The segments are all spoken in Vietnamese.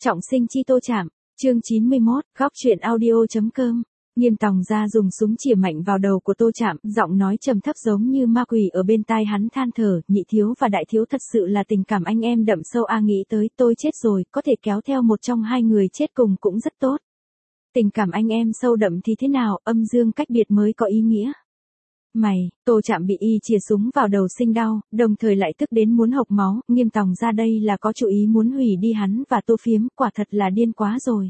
Trọng sinh chi Tô Trạm, chương 91, góc truyện audio.com. Nghiêm Tòng ra dùng súng chĩa mạnh vào đầu của Tô Trạm, giọng nói trầm thấp giống như ma quỷ ở bên tai hắn than thở, nhị thiếu và đại thiếu thật sự là tình cảm anh em đậm sâu a, nghĩ tới tôi chết rồi, có thể kéo theo một trong hai người chết cùng cũng rất tốt. Tình cảm anh em sâu đậm thì thế nào, âm dương cách biệt mới có ý nghĩa. Mày, Tô Trạm bị y chĩa súng vào đầu sinh đau, đồng thời lại tức đến muốn hộc máu, Nghiêm Tòng ra đây là có chủ ý muốn hủy đi hắn và Tô Phiếm, quả thật là điên quá rồi.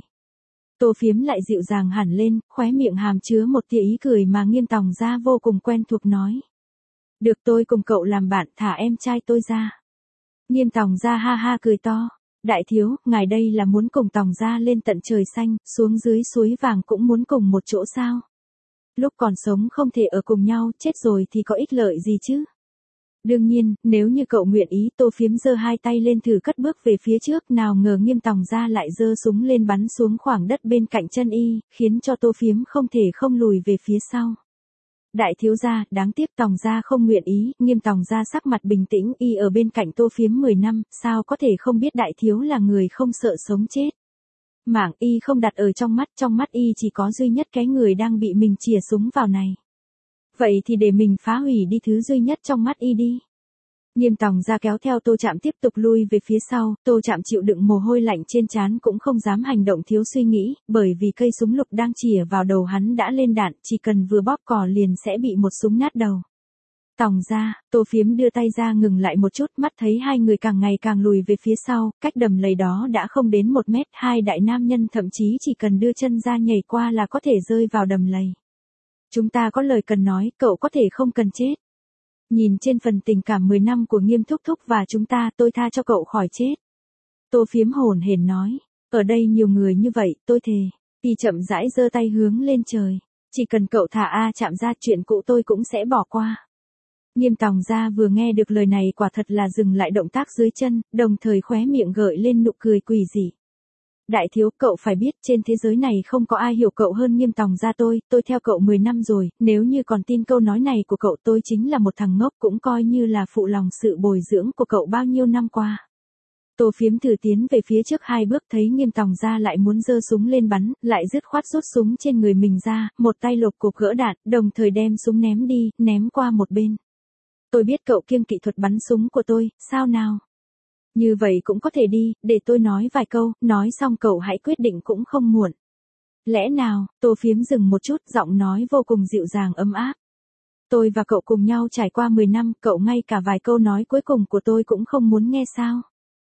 Tô Phiếm lại dịu dàng hẳn lên, khóe miệng hàm chứa một tia ý cười mà Nghiêm Tòng ra vô cùng quen thuộc nói. Được, tôi cùng cậu làm bạn, thả em trai tôi ra. Nghiêm Tòng ra ha ha cười to. Đại thiếu, ngài đây là muốn cùng Tòng ra lên tận trời xanh, xuống dưới suối vàng cũng muốn cùng một chỗ sao? Lúc còn sống không thể ở cùng nhau, chết rồi thì có ích lợi gì chứ? Đương nhiên, nếu như cậu nguyện ý, Tô Phiếm giơ hai tay lên thử cất bước về phía trước, nào ngờ Nghiêm Tòng ra lại giơ súng lên bắn xuống khoảng đất bên cạnh chân y, khiến cho Tô Phiếm không thể không lùi về phía sau. Đại thiếu gia, đáng tiếc Tòng gia không nguyện ý, Nghiêm Tòng gia sắc mặt bình tĩnh, y ở bên cạnh Tô Phiếm 10 năm, sao có thể không biết đại thiếu là người không sợ sống chết. Mảng y không đặt ở trong mắt y chỉ có duy nhất cái người đang bị mình chĩa súng vào này. Vậy thì để mình phá hủy đi thứ duy nhất trong mắt y đi. Nghiêm Tòng ra kéo theo Tô Trạm tiếp tục lui về phía sau, Tô Trạm chịu đựng mồ hôi lạnh trên trán cũng không dám hành động thiếu suy nghĩ, bởi vì cây súng lục đang chĩa vào đầu hắn đã lên đạn, chỉ cần vừa bóp cò liền sẽ bị một súng nát đầu. Tòng ra, Tô Phiếm đưa tay ra ngừng lại một chút, mắt thấy hai người càng ngày càng lùi về phía sau, cách đầm lầy đó đã không đến 1 mét, hai đại nam nhân thậm chí chỉ cần đưa chân ra nhảy qua là có thể rơi vào đầm lầy. Chúng ta có lời cần nói, cậu có thể không cần chết. Nhìn trên phần tình cảm 10 năm của Nghiêm thúc thúc và chúng ta, tôi tha cho cậu khỏi chết. Tô Phiếm hồn hển nói, ở đây nhiều người như vậy, tôi thề. Y chậm rãi giơ tay hướng lên trời, chỉ cần cậu thả Trạm ra, chuyện cũ tôi cũng sẽ bỏ qua. Nghiêm Tòng ra vừa nghe được lời này quả thật là dừng lại động tác dưới chân, đồng thời khóe miệng gợi lên nụ cười quỷ dị. Đại thiếu, cậu phải biết trên thế giới này không có ai hiểu cậu hơn Nghiêm Tòng ra tôi theo cậu 10 năm rồi, nếu như còn tin câu nói này của cậu tôi chính là một thằng ngốc, cũng coi như là phụ lòng sự bồi dưỡng của cậu bao nhiêu năm qua. Tô Phiếm thử tiến về phía trước 2 bước, thấy Nghiêm Tòng ra lại muốn giơ súng lên bắn, lại dứt khoát rút súng trên người mình ra, một tay lột cục gỡ đạn, đồng thời đem súng ném đi, ném qua một bên. Tôi biết cậu kiêng kỵ thuật bắn súng của tôi, sao nào? Như vậy cũng có thể đi, để tôi nói vài câu, nói xong cậu hãy quyết định cũng không muộn. Lẽ nào? Tô Phiếm dừng một chút, giọng nói vô cùng dịu dàng ấm áp. Tôi và cậu cùng nhau trải qua 10 năm, cậu ngay cả vài câu nói cuối cùng của tôi cũng không muốn nghe sao?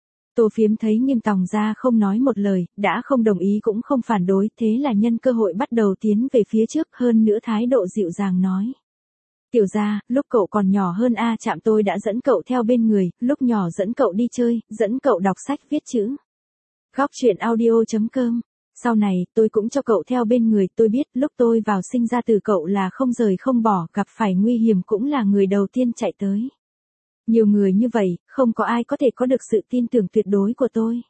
Tô Phiếm thấy Nghiêm Tòng ra không nói một lời, đã không đồng ý cũng không phản đối, thế là nhân cơ hội bắt đầu tiến về phía trước, hơn nữa thái độ dịu dàng nói. Tiểu gia, lúc cậu còn nhỏ hơn Trạm tôi đã dẫn cậu theo bên người, lúc nhỏ dẫn cậu đi chơi, dẫn cậu đọc sách viết chữ. Góc truyện audio.com. Sau này, tôi cũng cho cậu theo bên người, tôi biết lúc tôi vào sinh ra từ cậu là không rời không bỏ, gặp phải nguy hiểm cũng là người đầu tiên chạy tới. Nhiều người như vậy, không có ai có thể có được sự tin tưởng tuyệt đối của tôi.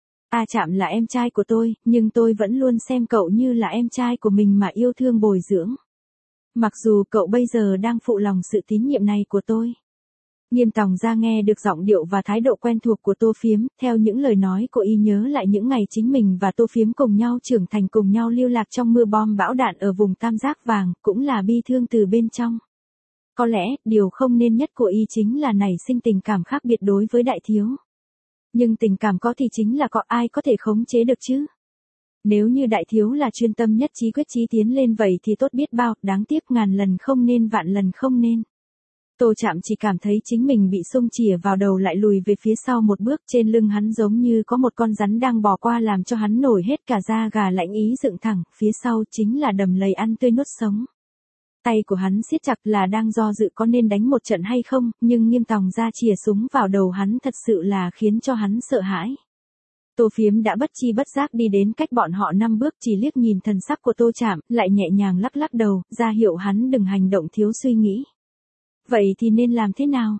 Trạm là em trai của tôi, nhưng tôi vẫn luôn xem cậu như là em trai của mình mà yêu thương bồi dưỡng. Mặc dù cậu bây giờ đang phụ lòng sự tín nhiệm này của tôi. Nghiêm Tòng ra nghe được giọng điệu và thái độ quen thuộc của Tô Phiếm, theo những lời nói của y nhớ lại những ngày chính mình và Tô Phiếm cùng nhau trưởng thành, cùng nhau lưu lạc trong mưa bom bão đạn ở vùng Tam Giác Vàng, cũng là bi thương từ bên trong. Có lẽ, điều không nên nhất của y chính là nảy sinh tình cảm khác biệt đối với đại thiếu. Nhưng tình cảm có thì chính là có, ai có thể khống chế được chứ? Nếu như đại thiếu là chuyên tâm nhất trí quyết chí tiến lên vậy thì tốt biết bao, đáng tiếc ngàn lần không nên vạn lần không nên. Tô Trạm chỉ cảm thấy chính mình bị xông chĩa vào đầu lại lùi về phía sau một bước, trên lưng hắn giống như có một con rắn đang bò qua làm cho hắn nổi hết cả da gà lạnh ý dựng thẳng, phía sau chính là đầm lầy ăn tươi nuốt sống. Tay của hắn siết chặt là đang do dự có nên đánh một trận hay không, nhưng Nghiêm Tòng ra chĩa súng vào đầu hắn thật sự là khiến cho hắn sợ hãi. Tô Phiếm đã bất chi bất giác đi đến cách bọn họ 5 bước, chỉ liếc nhìn thần sắc của Tô Trạm, lại nhẹ nhàng lắc lắc đầu, ra hiệu hắn đừng hành động thiếu suy nghĩ. Vậy thì nên làm thế nào?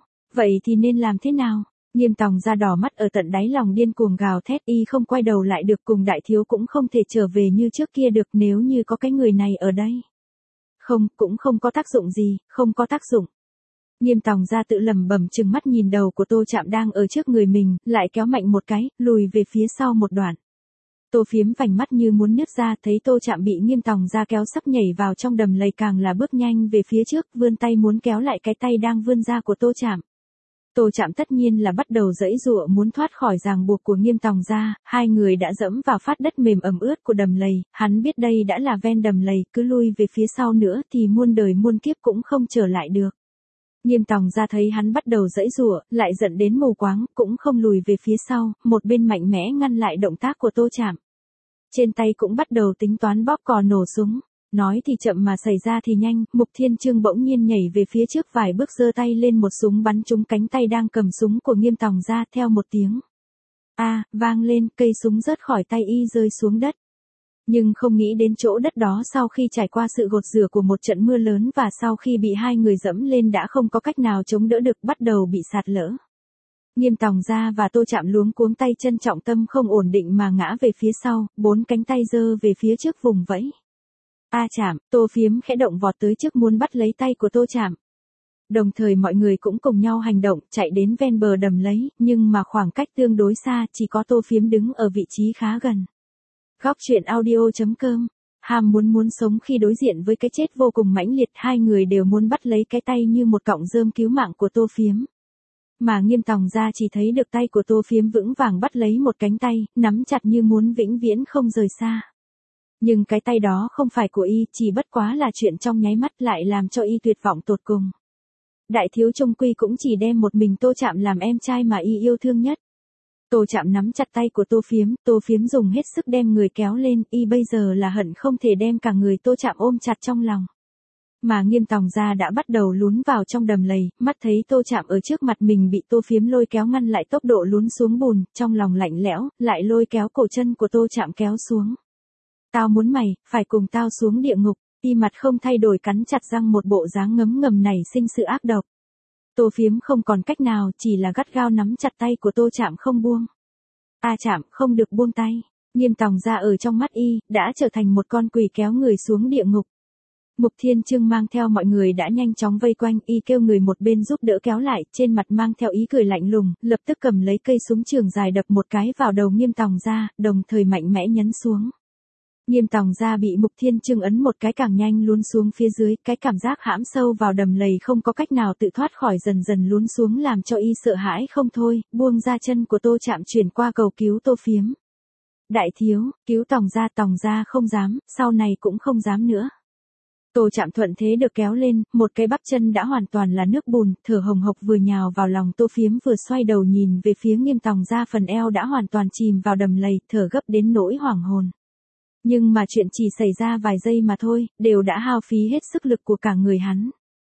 Nghiêm Tòng ra đỏ mắt ở tận đáy lòng điên cuồng gào thét, y không quay đầu lại được, cùng đại thiếu cũng không thể trở về như trước kia được nếu như có cái người này ở đây. Không, cũng không có tác dụng gì, không có tác dụng. Nghiêm Tòng ra tự lẩm bẩm chừng mắt nhìn đầu của Tô Trạm đang ở trước người mình, lại kéo mạnh một cái, lùi về phía sau một đoạn. Tô Phiếm vành mắt như muốn nứt ra, thấy Tô Trạm bị Nghiêm Tòng Gia kéo sắp nhảy vào trong đầm lầy càng là bước nhanh về phía trước, vươn tay muốn kéo lại cái tay đang vươn ra của Tô Trạm. Tô Trạm tất nhiên là bắt đầu giãy giụa muốn thoát khỏi ràng buộc của Nghiêm Tòng Gia, hai người đã dẫm vào phát đất mềm ẩm ướt của đầm lầy, hắn biết đây đã là ven đầm lầy, cứ lui về phía sau nữa thì muôn đời muôn kiếp cũng không trở lại được. Nghiêm Tòng Gia thấy hắn bắt đầu giãy giụa, lại giận đến mù quáng, cũng không lùi về phía sau, một bên mạnh mẽ ngăn lại động tác của Tô Trạm. Trên tay cũng bắt đầu tính toán bóp cò nổ súng. Nói thì chậm mà xảy ra thì nhanh, Mục Thiên Trương bỗng nhiên nhảy về phía trước vài bước giơ tay lên một súng bắn trúng cánh tay đang cầm súng của Nghiêm Tòng Gia, theo một tiếng vang lên, cây súng rớt khỏi tay y rơi xuống đất. Nhưng không nghĩ đến chỗ đất đó sau khi trải qua sự gột rửa của một trận mưa lớn và sau khi bị hai người dẫm lên đã không có cách nào chống đỡ được, bắt đầu bị sạt lở. Nghiêm Tòng Gia và Tô Trạm luống cuống tay chân, trọng tâm không ổn định mà ngã về phía sau, bốn cánh tay giơ về phía trước vùng vẫy. Trạm, Tô Phiếm khẽ động vọt tới trước muốn bắt lấy tay của Tô Trạm. Đồng thời mọi người cũng cùng nhau hành động, chạy đến ven bờ đầm lấy, nhưng mà khoảng cách tương đối xa, chỉ có Tô Phiếm đứng ở vị trí khá gần. Góc truyện audio.com. Ham muốn sống khi đối diện với cái chết vô cùng mãnh liệt, hai người đều muốn bắt lấy cái tay như một cọng rơm cứu mạng của Tô Phiếm. Mà Nghiêm Tòng Gia chỉ thấy được tay của Tô Phiếm vững vàng bắt lấy một cánh tay, nắm chặt như muốn vĩnh viễn không rời xa. Nhưng cái tay đó không phải của y, chỉ bất quá là chuyện trong nháy mắt lại làm cho y tuyệt vọng tột cùng. Đại thiếu trung quy cũng chỉ đem một mình Tô Trạm làm em trai mà y yêu thương nhất. Tô Trạm nắm chặt tay của Tô Phiếm dùng hết sức đem người kéo lên, y bây giờ là hận không thể đem cả người Tô Trạm ôm chặt trong lòng. Mà Nghiêm Tòng Gia đã bắt đầu lún vào trong đầm lầy, mắt thấy Tô Trạm ở trước mặt mình bị Tô Phiếm lôi kéo ngăn lại tốc độ lún xuống bùn, trong lòng lạnh lẽo, lại lôi kéo cổ chân của Tô Trạm kéo xuống. Tao muốn mày, phải cùng tao xuống địa ngục, y mặt không thay đổi cắn chặt răng, một bộ dáng ngấm ngầm nảy sinh sự ác độc. Tô Phiếm không còn cách nào, chỉ là gắt gao nắm chặt tay của Tô Trạm không buông. Trạm, không được buông tay. Nghiêm Tòng Gia ở trong mắt y, đã trở thành một con quỷ kéo người xuống địa ngục. Mục Thiên Trương mang theo mọi người đã nhanh chóng vây quanh, y kêu người một bên giúp đỡ kéo lại, trên mặt mang theo ý cười lạnh lùng, lập tức cầm lấy cây súng trường dài đập một cái vào đầu Nghiêm Tòng Gia, đồng thời mạnh mẽ nhấn xuống. Nghiêm Tòng Gia bị Mục Thiên Trương ấn một cái càng nhanh lún xuống phía dưới, cái cảm giác hãm sâu vào đầm lầy không có cách nào tự thoát khỏi dần dần lún xuống làm cho y sợ hãi không thôi, buông ra chân của Tô Trạm chuyển qua cầu cứu Tô Phiếm. Đại thiếu, cứu Tòng Gia không dám, sau này cũng không dám nữa. Tô Trạm thuận thế được kéo lên, một cái bắp chân đã hoàn toàn là nước bùn, thở hồng hộc vừa nhào vào lòng Tô Phiếm vừa xoay đầu nhìn về phía Nghiêm Tòng Gia, phần eo đã hoàn toàn chìm vào đầm lầy, thở gấp đến nỗi hoảng hồn. Nhưng mà chuyện chỉ xảy ra vài giây mà thôi, đều đã hao phí hết sức lực của cả người hắn.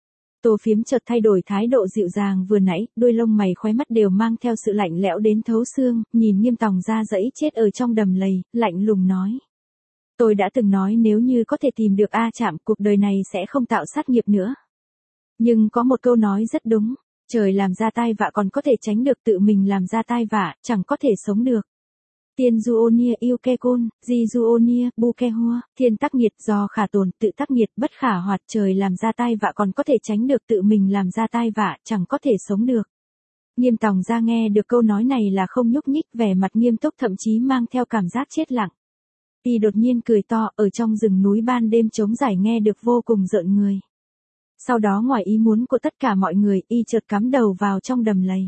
Tô Phiếm chợt thay đổi thái độ dịu dàng vừa nãy, đuôi lông mày khóe mắt đều mang theo sự lạnh lẽo đến thấu xương, nhìn Nghiêm Tòng Gia dẫy chết ở trong đầm lầy, lạnh lùng nói. Tôi đã từng nói nếu như có thể tìm được Trạm, cuộc đời này sẽ không tạo sát nghiệp nữa. Nhưng có một câu nói rất đúng, trời làm ra tai vạ còn có thể tránh được, tự mình làm ra tai vạ, chẳng có thể sống được. Tiên Duonia yêu ke côn, di Duonia, bu ke hua, thiên tắc nghiệt do khả tồn, tự tắc nghiệt bất khả hoạt, trời làm ra tai vạ còn có thể tránh được, tự mình làm ra tai vạ, chẳng có thể sống được. Nghiêm Tòng Gia nghe được câu nói này là không nhúc nhích, vẻ mặt nghiêm túc thậm chí mang theo cảm giác chết lặng. Y đột nhiên cười to, ở trong rừng núi ban đêm trống rải nghe được vô cùng rợn người. Sau đó ngoài ý muốn của tất cả mọi người, y chợt cắm đầu vào trong đầm lầy.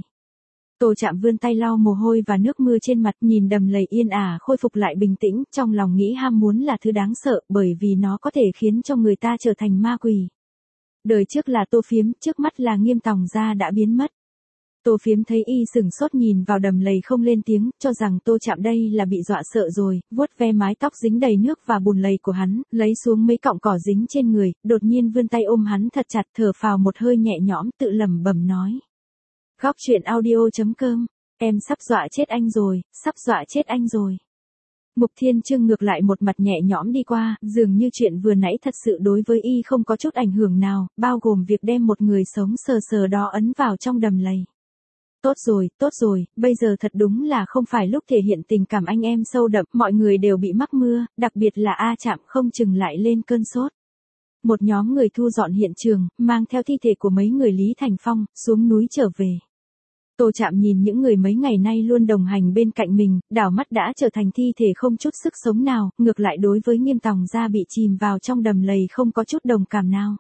Tô Trạm vươn tay lau mồ hôi và nước mưa trên mặt, nhìn đầm lầy yên ả khôi phục lại bình tĩnh, trong lòng nghĩ ham muốn là thứ đáng sợ, bởi vì nó có thể khiến cho người ta trở thành ma quỷ. Đời trước là Tô Phiếm, trước mắt là Nghiêm Tòng Gia đã biến mất. Tô Phiếm thấy y sừng sốt nhìn vào đầm lầy không lên tiếng, cho rằng Tô Trạm đây là bị dọa sợ rồi, vuốt ve mái tóc dính đầy nước và bùn lầy của hắn, lấy xuống mấy cọng cỏ dính trên người, đột nhiên vươn tay ôm hắn thật chặt, thở phào một hơi nhẹ nhõm, tự lẩm bẩm nói. Góc truyện audio.com, em sắp dọa chết anh rồi, sắp dọa chết anh rồi. Mục Thiên Trương ngược lại một mặt nhẹ nhõm đi qua, dường như chuyện vừa nãy thật sự đối với y không có chút ảnh hưởng nào, bao gồm việc đem một người sống sờ sờ đó ấn vào trong đầm lầy. Tốt rồi, bây giờ thật đúng là không phải lúc thể hiện tình cảm anh em sâu đậm, mọi người đều bị mắc mưa, đặc biệt là Trạm không chừng lại lên cơn sốt. Một nhóm người thu dọn hiện trường, mang theo thi thể của mấy người Lý Thành Phong, xuống núi trở về. Tô Trạm nhìn những người mấy ngày nay luôn đồng hành bên cạnh mình, đảo mắt đã trở thành thi thể không chút sức sống nào, ngược lại đối với Nghiêm Tòng Gia bị chìm vào trong đầm lầy không có chút đồng cảm nào.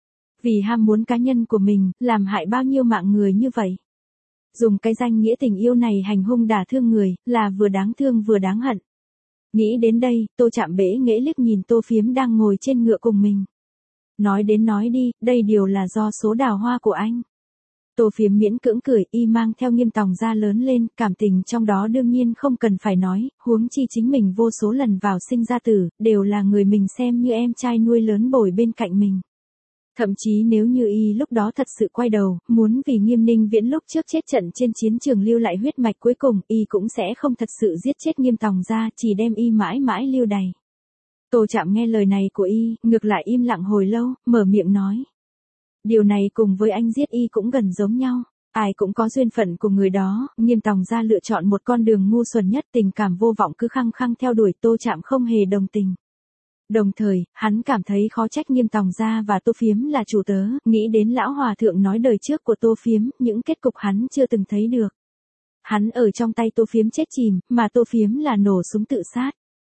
Vì ham muốn cá nhân của mình, làm hại bao nhiêu mạng người như vậy. Dùng cái danh nghĩa tình yêu này hành hung đả thương người, là vừa đáng thương vừa đáng hận. Nghĩ đến đây, Tô Trạm bẽ nghễ liếc nhìn Tô Phiếm đang ngồi trên ngựa cùng mình. Nói đến nói đi, đây đều là do số đào hoa của anh. Tô Phiếm miễn cưỡng cười, y mang theo Nghiêm Tòng Gia lớn lên, cảm tình trong đó đương nhiên không cần phải nói, huống chi chính mình vô số lần vào sinh ra tử, đều là người mình xem như em trai nuôi lớn bồi bên cạnh mình. Thậm chí nếu như y lúc đó thật sự quay đầu, muốn vì Nghiêm Ninh Viễn lúc trước chết trận trên chiến trường lưu lại huyết mạch cuối cùng, y cũng sẽ không thật sự giết chết Nghiêm Tòng Gia, chỉ đem y mãi mãi lưu đày. Tô Trạm nghe lời này của y, ngược lại im lặng hồi lâu, mở miệng nói. Điều này cùng với anh giết y cũng gần giống nhau. Ai cũng có duyên phận của người đó, Nghiêm Tòng Gia lựa chọn một con đường ngu xuẩn nhất, tình cảm vô vọng cứ khăng khăng theo đuổi, Tô Trạm không hề đồng tình. Đồng thời, hắn cảm thấy khó trách Nghiêm Tòng Gia và Tô Phiếm là chủ tớ, nghĩ đến lão hòa thượng nói đời trước của Tô Phiếm, những kết cục hắn chưa từng thấy được. Hắn ở trong tay Tô Phiếm chết chìm, mà Tô Phiếm là nổ súng tự sát.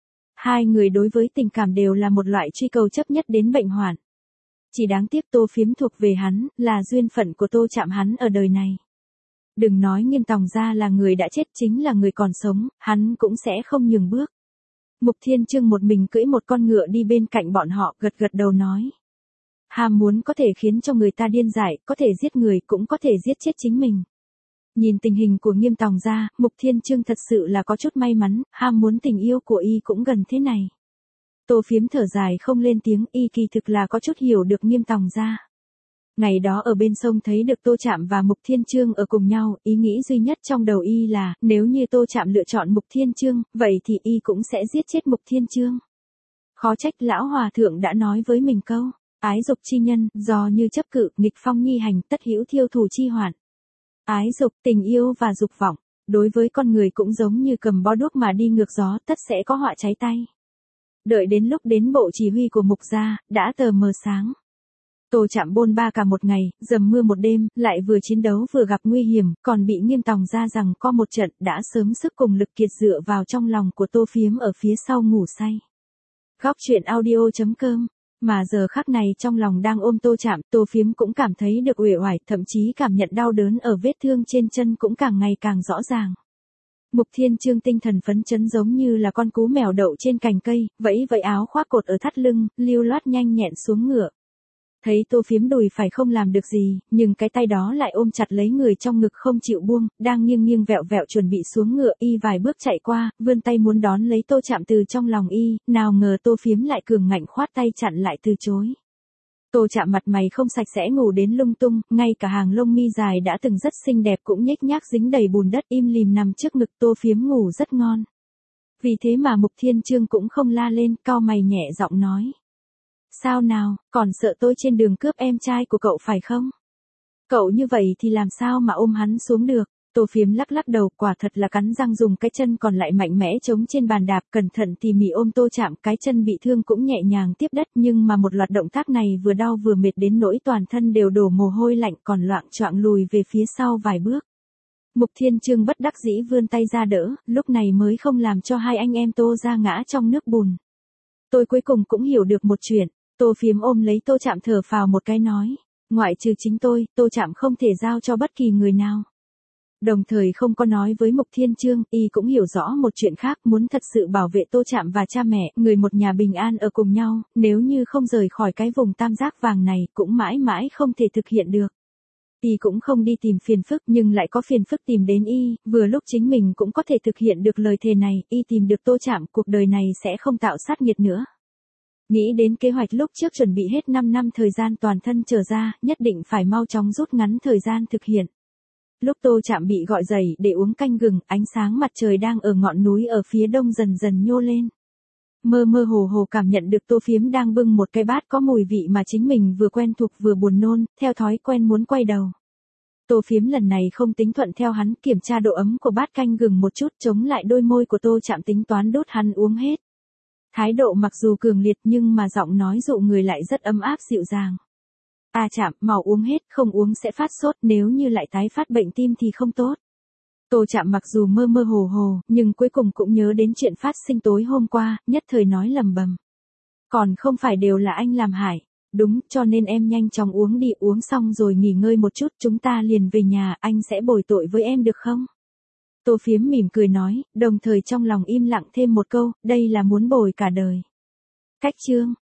Hai người đối với tình cảm đều là một loại truy cầu chấp nhất đến bệnh hoạn. Chỉ đáng tiếc Tô Phiếm thuộc về hắn, là duyên phận của Tô Trạm hắn ở đời này. Đừng nói Nghiêm Tòng Gia là người đã chết, chính là người còn sống, hắn cũng sẽ không nhường bước. Mục Thiên Trương một mình cưỡi một con ngựa đi bên cạnh bọn họ, gật gật đầu nói. Ham muốn có thể khiến cho người ta điên dại, có thể giết người, cũng có thể giết chết chính mình. Nhìn tình hình của Nghiêm Tòng Gia, Mục Thiên Trương thật sự là có chút may mắn, ham muốn tình yêu của y cũng gần thế này. Tô Phiếm thở dài không lên tiếng, y kỳ thực là có chút hiểu được Nghiêm Tòng Gia. Ngày đó ở bên sông thấy được Tô Trạm và Mục Thiên Trương ở cùng nhau, ý nghĩ duy nhất trong đầu y là, nếu như Tô Trạm lựa chọn Mục Thiên Trương, vậy thì y cũng sẽ giết chết Mục Thiên Trương. Khó trách lão hòa thượng đã nói với mình câu, ái dục chi nhân, do như chấp cự, nghịch phong nhi hành, tất hữu thiêu thủ chi hoạn. Ái dục, tình yêu và dục vọng, đối với con người cũng giống như cầm bó đuốc mà đi ngược gió, tất sẽ có họa cháy tay. Đợi đến lúc đến bộ chỉ huy của Mục gia, đã tờ mờ sáng. Tô Trạm bôn ba cả một ngày, dầm mưa một đêm, lại vừa chiến đấu vừa gặp nguy hiểm, còn bị Nghiêm Tòng Gia rằng co một trận, đã sớm sức cùng lực kiệt dựa vào trong lòng của Tô Phiếm ở phía sau ngủ say. Góc truyện audio.com. Mà giờ khắc này trong lòng đang ôm Tô Trạm, Tô Phiếm cũng cảm thấy được uể oải, thậm chí cảm nhận đau đớn ở vết thương trên chân cũng càng ngày càng rõ ràng. Mục Thiên Trương tinh thần phấn chấn giống như là con cú mèo đậu trên cành cây, vẫy vẫy áo khoác cột ở thắt lưng, lưu loát nhanh nhẹn xuống ngựa. Thấy Tô Phiếm đùi phải không làm được gì, nhưng cái tay đó lại ôm chặt lấy người trong ngực không chịu buông, đang nghiêng nghiêng vẹo vẹo chuẩn bị xuống ngựa, y vài bước chạy qua, vươn tay muốn đón lấy Tô Trạm từ trong lòng y, nào ngờ Tô Phiếm lại cường ngạnh khoát tay chặn lại từ chối. Tô Trạm mặt mày không sạch sẽ ngủ đến lung tung, ngay cả hàng lông mi dài đã từng rất xinh đẹp cũng nhếch nhác dính đầy bùn đất im lìm nằm trước ngực Tô Phiếm ngủ rất ngon. Vì thế mà Mục Thiên Trương cũng không la lên, cau mày nhẹ giọng nói. Sao nào, còn sợ tôi trên đường cướp em trai của cậu phải không? Cậu như vậy thì làm sao mà ôm hắn xuống được? Tô Phiếm lắc lắc đầu, quả thật là cắn răng dùng cái chân còn lại mạnh mẽ chống trên bàn đạp, cẩn thận tỉ mỉ ôm Tô Trạm, cái chân bị thương cũng nhẹ nhàng tiếp đất, nhưng mà một loạt động tác này vừa đau vừa mệt đến nỗi toàn thân đều đổ mồ hôi lạnh, còn loạng choạng lùi về phía sau vài bước. Mục Thiên Trương bất đắc dĩ vươn tay ra đỡ, lúc này mới không làm cho hai anh em Tô ra ngã trong nước bùn. Tôi cuối cùng cũng hiểu được một chuyện. Tô Phiếm ôm lấy Tô Trạm thở phào một cái nói, ngoại trừ chính tôi, Tô Trạm không thể giao cho bất kỳ người nào. Đồng thời không có nói với Mục Thiên Trương, y cũng hiểu rõ một chuyện khác, muốn thật sự bảo vệ Tô Trạm và cha mẹ, người một nhà bình an ở cùng nhau, nếu như không rời khỏi cái vùng tam giác vàng này, cũng mãi mãi không thể thực hiện được. Y cũng không đi tìm phiền phức nhưng lại có phiền phức tìm đến y, vừa lúc chính mình cũng có thể thực hiện được lời thề này, y tìm được Tô Trạm, cuộc đời này sẽ không tạo sát nghiệt nữa. Nghĩ đến kế hoạch lúc trước chuẩn bị hết 5 năm thời gian toàn thân trở ra, nhất định phải mau chóng rút ngắn thời gian thực hiện. Lúc Tô Trạm bị gọi dậy để uống canh gừng, ánh sáng mặt trời đang ở ngọn núi ở phía đông dần dần nhô lên. Mơ mơ hồ hồ cảm nhận được Tô Phiếm đang bưng một cái bát có mùi vị mà chính mình vừa quen thuộc vừa buồn nôn, theo thói quen muốn quay đầu. Tô Phiếm lần này không tính thuận theo hắn, kiểm tra độ ấm của bát canh gừng một chút, chống lại đôi môi của Tô Trạm tính toán đốt hắn uống hết. Thái độ mặc dù cường liệt nhưng mà giọng nói dụ người lại rất ấm áp dịu dàng. Trạm, mau uống hết, không uống sẽ phát sốt, nếu như lại tái phát bệnh tim thì không tốt. Tô Trạm mặc dù mơ mơ hồ hồ, nhưng cuối cùng cũng nhớ đến chuyện phát sinh tối hôm qua, nhất thời nói lầm bầm. Còn không phải đều là anh làm hại. Đúng, cho nên em nhanh chóng uống đi, uống xong rồi nghỉ ngơi một chút, chúng ta liền về nhà, anh sẽ bồi tội với em được không? Tô Phiếm mỉm cười nói, đồng thời trong lòng im lặng thêm một câu, đây là muốn bồi cả đời. Cách chương